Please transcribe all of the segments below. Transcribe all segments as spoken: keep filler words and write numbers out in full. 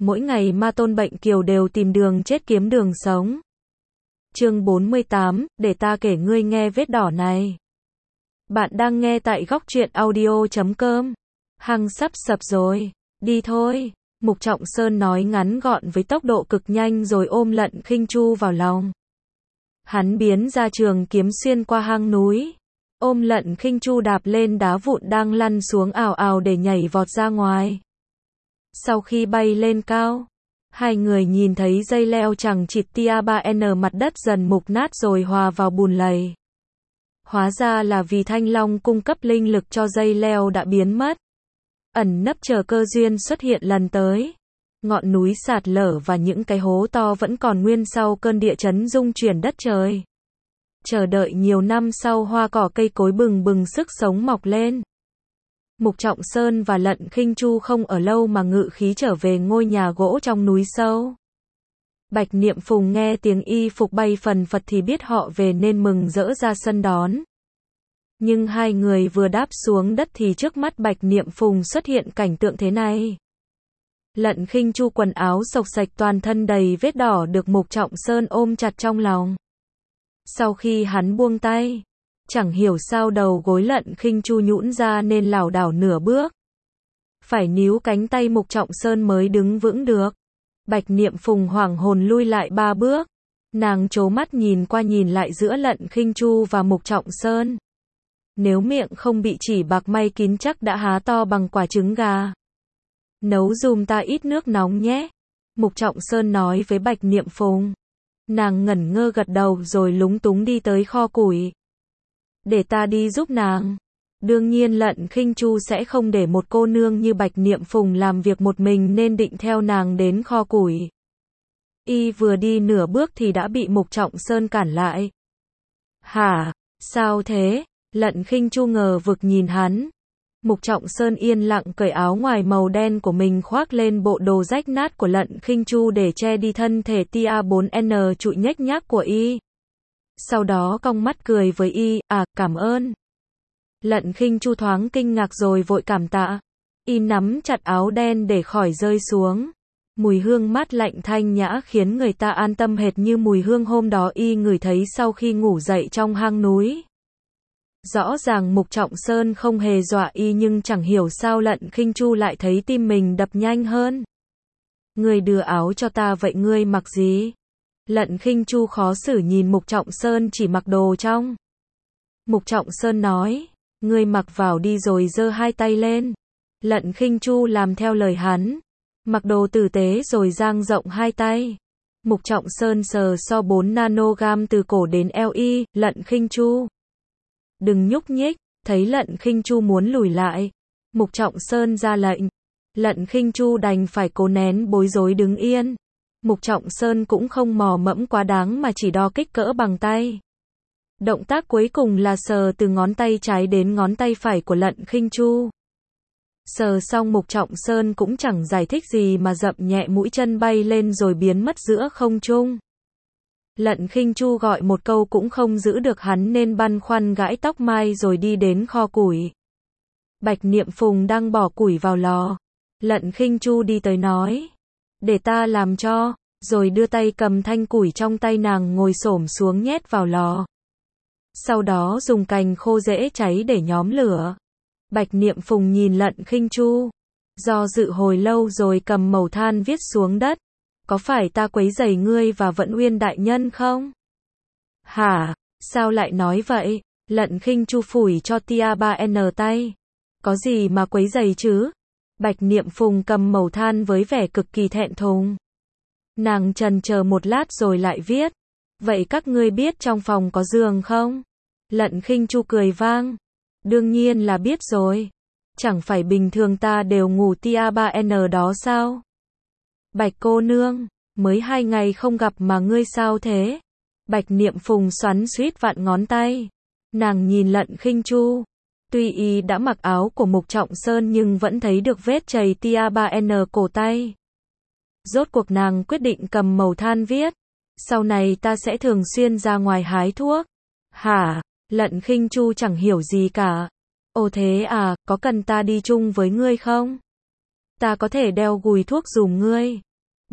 mỗi ngày ma tôn bệnh kiều đều tìm đường chết kiếm đường sống. Chương bốn mươi tám, để ta kể ngươi nghe vết đỏ này. Bạn đang nghe tại góc truyện audio chấm com. Hăng sắp sập rồi, đi thôi. Mục Trọng Sơn nói ngắn gọn với tốc độ cực nhanh rồi ôm Lận Khinh Chu vào lòng. Hắn biến ra trường kiếm xuyên qua hang núi, ôm Lận Khinh Chu đạp lên đá vụn đang lăn xuống ào ào để nhảy vọt ra ngoài. Sau khi bay lên cao, hai người nhìn thấy dây leo chằng chịt tia ba N mặt đất dần mục nát rồi hòa vào bùn lầy. Hóa ra là vì Thanh Long cung cấp linh lực cho dây leo đã biến mất. Ẩn nấp chờ cơ duyên xuất hiện lần tới. Ngọn núi sạt lở và những cái hố to vẫn còn nguyên sau cơn địa chấn rung chuyển đất trời. Chờ đợi nhiều năm sau hoa cỏ cây cối bừng bừng sức sống mọc lên. Mục Trọng Sơn và Lận Khinh Chu không ở lâu mà ngự khí trở về ngôi nhà gỗ trong núi sâu. Bạch Niệm Phùng nghe tiếng y phục bay phần phật thì biết họ về nên mừng rỡ ra sân đón. Nhưng hai người vừa đáp xuống đất thì trước mắt Bạch Niệm Phùng xuất hiện cảnh tượng thế này. Lận Khinh Chu quần áo xộc xạch toàn thân đầy vết đỏ được Mục Trọng Sơn ôm chặt trong lòng. Sau khi hắn buông tay, chẳng hiểu sao đầu gối Lận Khinh Chu nhũn ra nên lảo đảo nửa bước. Phải níu cánh tay Mục Trọng Sơn mới đứng vững được. Bạch Niệm Phùng hoảng hồn lui lại ba bước. Nàng trố mắt nhìn qua nhìn lại giữa Lận Khinh Chu và Mục Trọng Sơn. Nếu miệng không bị chỉ bạc may kín chắc đã há to bằng quả trứng gà. Nấu giùm ta ít nước nóng nhé. Mục Trọng Sơn nói với Bạch Niệm Phùng. Nàng ngẩn ngơ gật đầu rồi lúng túng đi tới kho củi. Để ta đi giúp nàng. Đương nhiên Lận Khinh Chu sẽ không để một cô nương như Bạch Niệm Phùng làm việc một mình nên định theo nàng đến kho củi. Y vừa đi nửa bước thì đã bị Mục Trọng Sơn cản lại. Hả? Sao thế? Lận Khinh Chu ngờ vực nhìn hắn. Mục Trọng Sơn yên lặng cởi áo ngoài màu đen của mình khoác lên bộ đồ rách nát của Lận Khinh Chu để che đi thân thể tia bốn N trụi nhếch nhác của y. Sau đó cong mắt cười với y, à, cảm ơn. Lận Khinh Chu thoáng kinh ngạc rồi vội cảm tạ. Y nắm chặt áo đen để khỏi rơi xuống. Mùi hương mát lạnh thanh nhã khiến người ta an tâm hệt như mùi hương hôm đó y ngửi thấy sau khi ngủ dậy trong hang núi. Rõ ràng Mục Trọng Sơn không hề dọa y nhưng chẳng hiểu sao Lận Khinh Chu lại thấy tim mình đập nhanh hơn. Ngươi đưa áo cho ta vậy ngươi mặc gì? Lận Khinh Chu khó xử nhìn Mục Trọng Sơn chỉ mặc đồ trong. Mục Trọng Sơn nói, ngươi mặc vào đi rồi giơ hai tay lên. Lận Khinh Chu làm theo lời hắn, mặc đồ tử tế rồi dang rộng hai tay. Mục Trọng Sơn sờ so bốn nanogam từ cổ đến eo y, Lận Khinh Chu. Đừng nhúc nhích, thấy Lận Khinh Chu muốn lùi lại. Mục Trọng Sơn ra lệnh. Lận Khinh Chu đành phải cố nén bối rối đứng yên. Mục Trọng Sơn cũng không mò mẫm quá đáng mà chỉ đo kích cỡ bằng tay. Động tác cuối cùng là sờ từ ngón tay trái đến ngón tay phải của Lận Khinh Chu. Sờ xong Mục Trọng Sơn cũng chẳng giải thích gì mà dậm nhẹ mũi chân bay lên rồi biến mất giữa không trung. Lận Khinh Chu gọi một câu cũng không giữ được hắn nên băn khoăn gãi tóc mai rồi đi đến kho củi. Bạch Niệm Phùng đang bỏ củi vào lò. Lận Khinh Chu đi tới nói. Để ta làm cho, rồi đưa tay cầm thanh củi trong tay nàng ngồi xổm xuống nhét vào lò. Sau đó dùng cành khô dễ cháy để nhóm lửa. Bạch Niệm Phùng nhìn Lận Khinh Chu. Do dự hồi lâu rồi cầm mẩu than viết xuống đất. Có phải ta quấy rầy ngươi và Vận Uyên đại nhân không? Hả? Sao lại nói vậy? Lận Khinh Chu phủi cho tia ba N tay. Có gì mà quấy rầy chứ? Bạch Niệm Phùng cầm mẩu than với vẻ cực kỳ thẹn thùng. Nàng chần chờ một lát rồi lại viết. Vậy các ngươi biết trong phòng có giường không? Lận Khinh Chu cười vang. Đương nhiên là biết rồi. Chẳng phải bình thường ta đều ngủ tia ba N đó sao? Bạch cô nương, mới hai ngày không gặp mà ngươi sao thế? Bạch Niệm Phùng xoắn xuýt vặn ngón tay. Nàng nhìn Lận Khinh Chu. Tuy y đã mặc áo của Mục Trọng Sơn nhưng vẫn thấy được vết chày tia ba N cổ tay. Rốt cuộc nàng quyết định cầm mẩu than viết. Sau này ta sẽ thường xuyên ra ngoài hái thuốc. Hả? Lận Khinh Chu chẳng hiểu gì cả. Ồ thế à, có cần ta đi chung với ngươi không? Ta có thể đeo gùi thuốc dùm ngươi.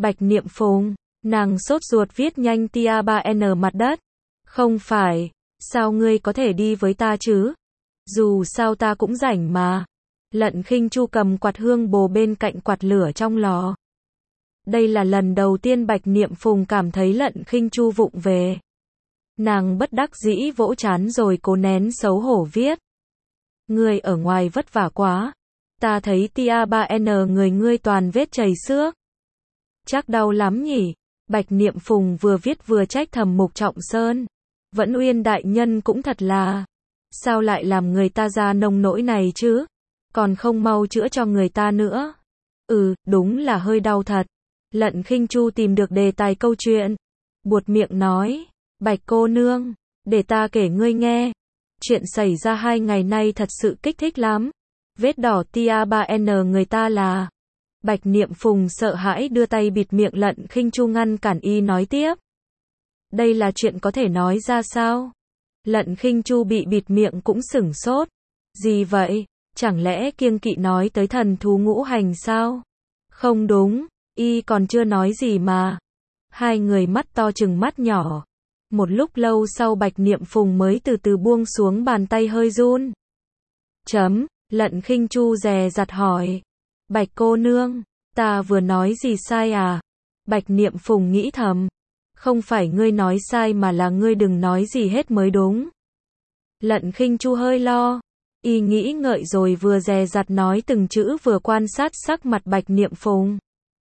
Bạch Niệm Phùng, nàng sốt ruột viết nhanh tia ba en mặt đất. Không phải, sao ngươi có thể đi với ta chứ? Dù sao ta cũng rảnh mà. Lận Khinh Chu cầm quạt hương bồ bên cạnh quạt lửa trong lò. Đây là lần đầu tiên Bạch Niệm Phùng cảm thấy Lận Khinh Chu vụng về. Nàng bất đắc dĩ vỗ trán rồi cố nén xấu hổ viết. Ngươi ở ngoài vất vả quá. Ta thấy tia ba en người ngươi toàn vết chảy xước. Chắc đau lắm nhỉ? Bạch Niệm Phùng vừa viết vừa trách thầm Mục Trọng Sơn. Vẫn Uyên đại nhân cũng thật là. Sao lại làm người ta ra nông nỗi này chứ? Còn không mau chữa cho người ta nữa. Ừ, đúng là hơi đau thật. Lận Khinh Chu tìm được đề tài câu chuyện. Buột miệng nói. Bạch cô nương, để ta kể ngươi nghe. Chuyện xảy ra hai ngày nay thật sự kích thích lắm. Vết đỏ tia ba en người ta là. Bạch Niệm Phùng sợ hãi đưa tay bịt miệng Lận Khinh Chu ngăn cản y nói tiếp. Đây là chuyện có thể nói ra sao? Lận Khinh Chu bị bịt miệng cũng sửng sốt. Gì vậy? Chẳng lẽ kiêng kỵ nói tới thần thú ngũ hành sao? Không đúng, y còn chưa nói gì mà. Hai người mắt to chừng mắt nhỏ. Một lúc lâu sau Bạch Niệm Phùng mới từ từ buông xuống bàn tay hơi run. Chấm, Lận Khinh Chu dè dặt hỏi. Bạch cô nương, ta vừa nói gì sai à? Bạch Niệm Phùng nghĩ thầm. Không phải ngươi nói sai mà là ngươi đừng nói gì hết mới đúng. Lận Khinh Chu hơi lo. Y nghĩ ngợi rồi vừa dè dặt nói từng chữ vừa quan sát sắc mặt Bạch Niệm Phùng.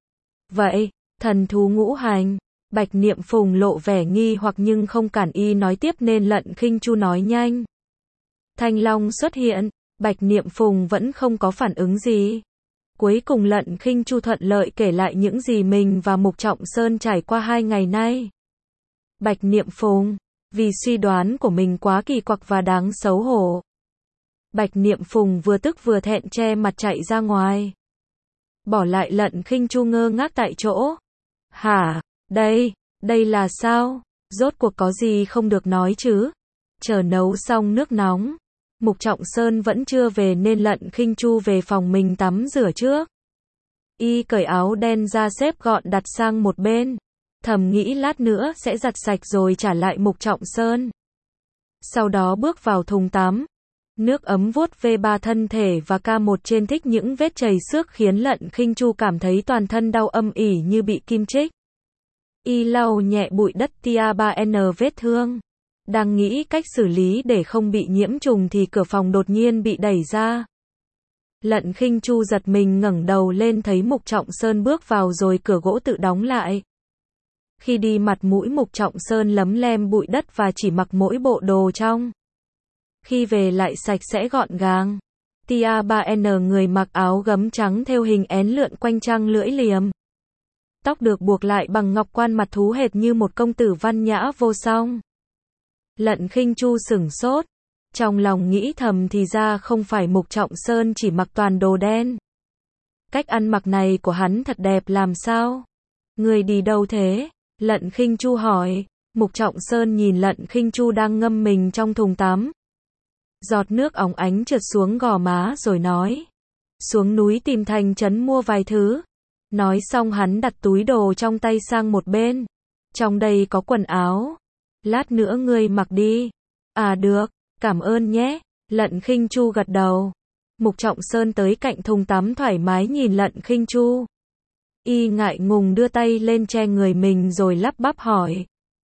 Vậy, thần thú ngũ hành. Bạch Niệm Phùng lộ vẻ nghi hoặc nhưng không cản y nói tiếp nên Lận Khinh Chu nói nhanh. Thanh long xuất hiện, Bạch Niệm Phùng vẫn không có phản ứng gì. Cuối cùng Lận Khinh Chu thuận lợi kể lại những gì mình và Mục Trọng Sơn trải qua hai ngày nay. Bạch Niệm Phùng, vì suy đoán của mình quá kỳ quặc và đáng xấu hổ. Bạch Niệm Phùng vừa tức vừa thẹn che mặt chạy ra ngoài. Bỏ lại Lận Khinh Chu ngơ ngác tại chỗ. Hả, đây, đây là sao? Rốt cuộc có gì không được nói chứ? Chờ nấu xong nước nóng. Mục Trọng Sơn vẫn chưa về nên Lận Khinh Chu về phòng mình tắm rửa trước. Y cởi áo đen ra xếp gọn đặt sang một bên. Thầm nghĩ lát nữa sẽ giặt sạch rồi trả lại Mục Trọng Sơn. Sau đó bước vào thùng tắm. Nước ấm vuốt ve ba thân thể và ca một trên thích những vết chảy xước khiến Lận Khinh Chu cảm thấy toàn thân đau âm ỉ như bị kim chích. Y lau nhẹ bụi đất tia ba en vết thương. Đang nghĩ cách xử lý để không bị nhiễm trùng thì cửa phòng đột nhiên bị đẩy ra. Lận Khinh Chu giật mình ngẩng đầu lên thấy Mục Trọng Sơn bước vào rồi cửa gỗ tự đóng lại. Khi đi mặt mũi Mục Trọng Sơn lấm lem bụi đất và chỉ mặc mỗi bộ đồ trong. Khi về lại sạch sẽ gọn gàng. Tia ba en người mặc áo gấm trắng thêu hình én lượn quanh trăng lưỡi liềm. Tóc được buộc lại bằng ngọc quan mặt thú hệt như một công tử văn nhã vô song. Lận Khinh Chu sửng sốt. Trong lòng nghĩ thầm thì ra không phải Mục Trọng Sơn chỉ mặc toàn đồ đen. Cách ăn mặc này của hắn thật đẹp làm sao? Người đi đâu thế? Lận Khinh Chu hỏi. Mục Trọng Sơn nhìn Lận Khinh Chu đang ngâm mình trong thùng tắm. Giọt nước óng ánh trượt xuống gò má rồi nói. Xuống núi tìm Thành Trấn mua vài thứ. Nói xong hắn đặt túi đồ trong tay sang một bên. Trong đây có quần áo. Lát nữa ngươi mặc đi. À được, cảm ơn nhé. Lận Khinh Chu gật đầu. Mục Trọng Sơn tới cạnh thùng tắm thoải mái nhìn Lận Khinh Chu. Y ngại ngùng đưa tay lên che người mình rồi lắp bắp hỏi.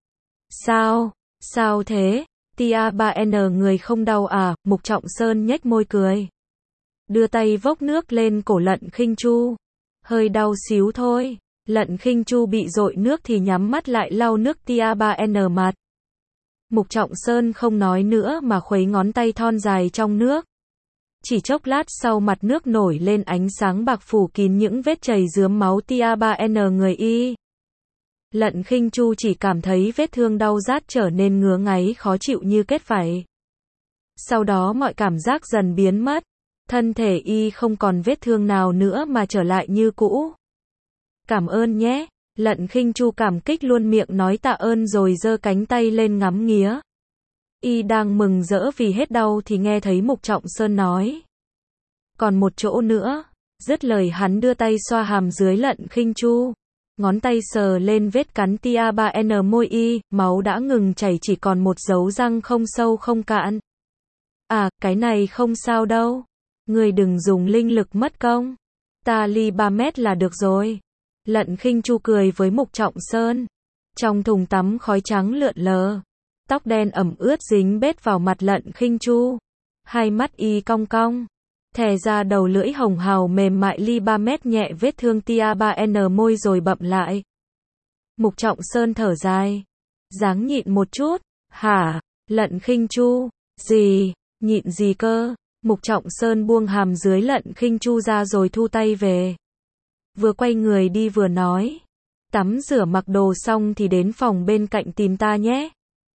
Sao? Sao thế? Tia ba en người không đau à? Mục Trọng Sơn nhếch môi cười. Đưa tay vốc nước lên cổ Lận Khinh Chu. Hơi đau xíu thôi. Lận Khinh Chu bị dội nước thì nhắm mắt lại lau nước tia ba en mặt. Mục Trọng Sơn không nói nữa mà khuấy ngón tay thon dài trong nước. Chỉ chốc lát sau mặt nước nổi lên ánh sáng bạc phủ kín những vết chảy rướm máu tia ba en người y. Lận Khinh Chu chỉ cảm thấy vết thương đau rát trở nên ngứa ngáy khó chịu như kết vảy. Sau đó mọi cảm giác dần biến mất. Thân thể y không còn vết thương nào nữa mà trở lại như cũ. Cảm ơn nhé. Lận Khinh Chu cảm kích luôn miệng nói tạ ơn rồi giơ cánh tay lên ngắm nghía. Y đang mừng rỡ vì hết đau thì nghe thấy Mục Trọng Sơn nói. Còn một chỗ nữa. Dứt lời hắn đưa tay xoa hàm dưới Lận Khinh Chu. Ngón tay sờ lên vết cắn tia ba N môi y, máu đã ngừng chảy chỉ còn một dấu răng không sâu không cạn. À, cái này không sao đâu. Người đừng dùng linh lực mất công. Ta ly ba mét là được rồi. Lận Khinh Chu cười với Mục Trọng Sơn. Trong thùng tắm khói trắng lượn lờ. Tóc đen ẩm ướt dính bết vào mặt Lận Khinh Chu. Hai mắt y cong cong. Thè ra đầu lưỡi hồng hào mềm mại ly ba mét nhẹ vết thương tia ba N môi rồi bậm lại. Mục Trọng Sơn thở dài. Dáng nhịn một chút. Hả? Lận Khinh Chu. Gì? Nhịn gì cơ? Mục Trọng Sơn buông hàm dưới Lận Khinh Chu ra rồi thu tay về. Vừa quay người đi vừa nói. Tắm rửa mặc đồ xong thì đến phòng bên cạnh tìm ta nhé.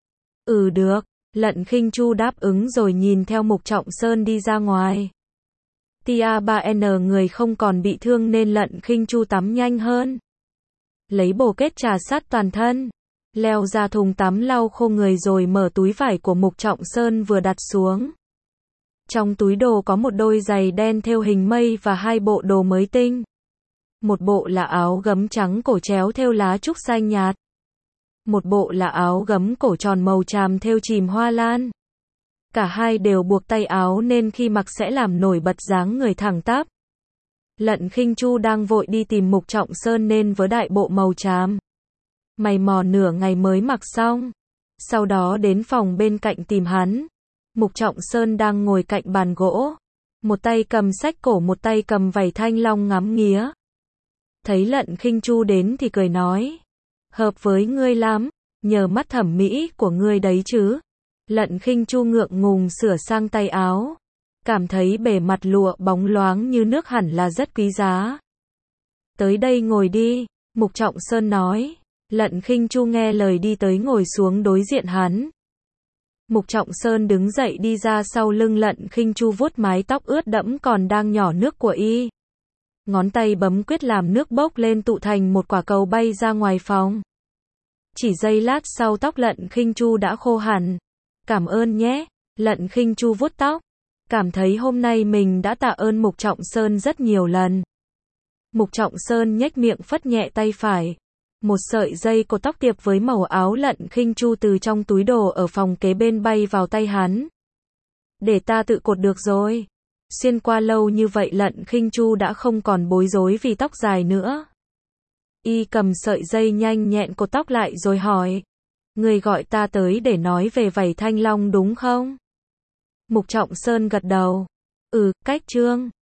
Ừ được. Lận Khinh Chu đáp ứng rồi nhìn theo Mục Trọng Sơn đi ra ngoài. Tia ba N người không còn bị thương nên Lận Khinh Chu tắm nhanh hơn. Lấy bồ kết trà sát toàn thân. Leo ra thùng tắm lau khô người rồi mở túi vải của Mục Trọng Sơn vừa đặt xuống. Trong túi đồ có một đôi giày đen thêu hình mây và hai bộ đồ mới tinh. Một bộ là áo gấm trắng cổ chéo thêu lá trúc xanh nhạt. Một bộ là áo gấm cổ tròn màu tràm thêu chìm hoa lan. Cả hai đều buộc tay áo nên khi mặc sẽ làm nổi bật dáng người thẳng tắp. Lận Khinh Chu đang vội đi tìm Mục Trọng Sơn nên với đại bộ màu tràm. Mày mò nửa ngày mới mặc xong. Sau đó đến phòng bên cạnh tìm hắn. Mục Trọng Sơn đang ngồi cạnh bàn gỗ. Một tay cầm sách cổ một tay cầm vảy thanh long ngắm nghía. Thấy Lận Khinh Chu đến thì cười nói. Hợp với ngươi lắm, nhờ mắt thẩm mỹ của ngươi đấy chứ. Lận Khinh Chu ngượng ngùng sửa sang tay áo. Cảm thấy bề mặt lụa bóng loáng như nước hẳn là rất quý giá. Tới đây ngồi đi, Mục Trọng Sơn nói. Lận Khinh Chu nghe lời đi tới ngồi xuống đối diện hắn. Mục Trọng Sơn đứng dậy đi ra sau lưng Lận Khinh Chu vuốt mái tóc ướt đẫm còn đang nhỏ nước của y. Ngón tay bấm quyết làm nước bốc lên tụ thành một quả cầu bay ra ngoài phòng. Chỉ giây lát sau tóc Lận Khinh Chu đã khô hẳn. Cảm ơn nhé. Lận Khinh Chu vuốt tóc. Cảm thấy hôm nay mình đã tạ ơn Mục Trọng Sơn rất nhiều lần. Mục Trọng Sơn nhếch miệng phất nhẹ tay phải. Một sợi dây cột tóc tiệp với màu áo Lận Khinh Chu từ trong túi đồ ở phòng kế bên bay vào tay hắn. Để ta tự cột được rồi. Xuyên qua lâu như vậy Lận Khinh Chu đã không còn bối rối vì tóc dài nữa. Y cầm sợi dây nhanh nhẹn cột tóc lại rồi hỏi. Người gọi ta tới để nói về vảy thanh long đúng không? Mục Trọng Sơn gật đầu. Ừ, cách trương.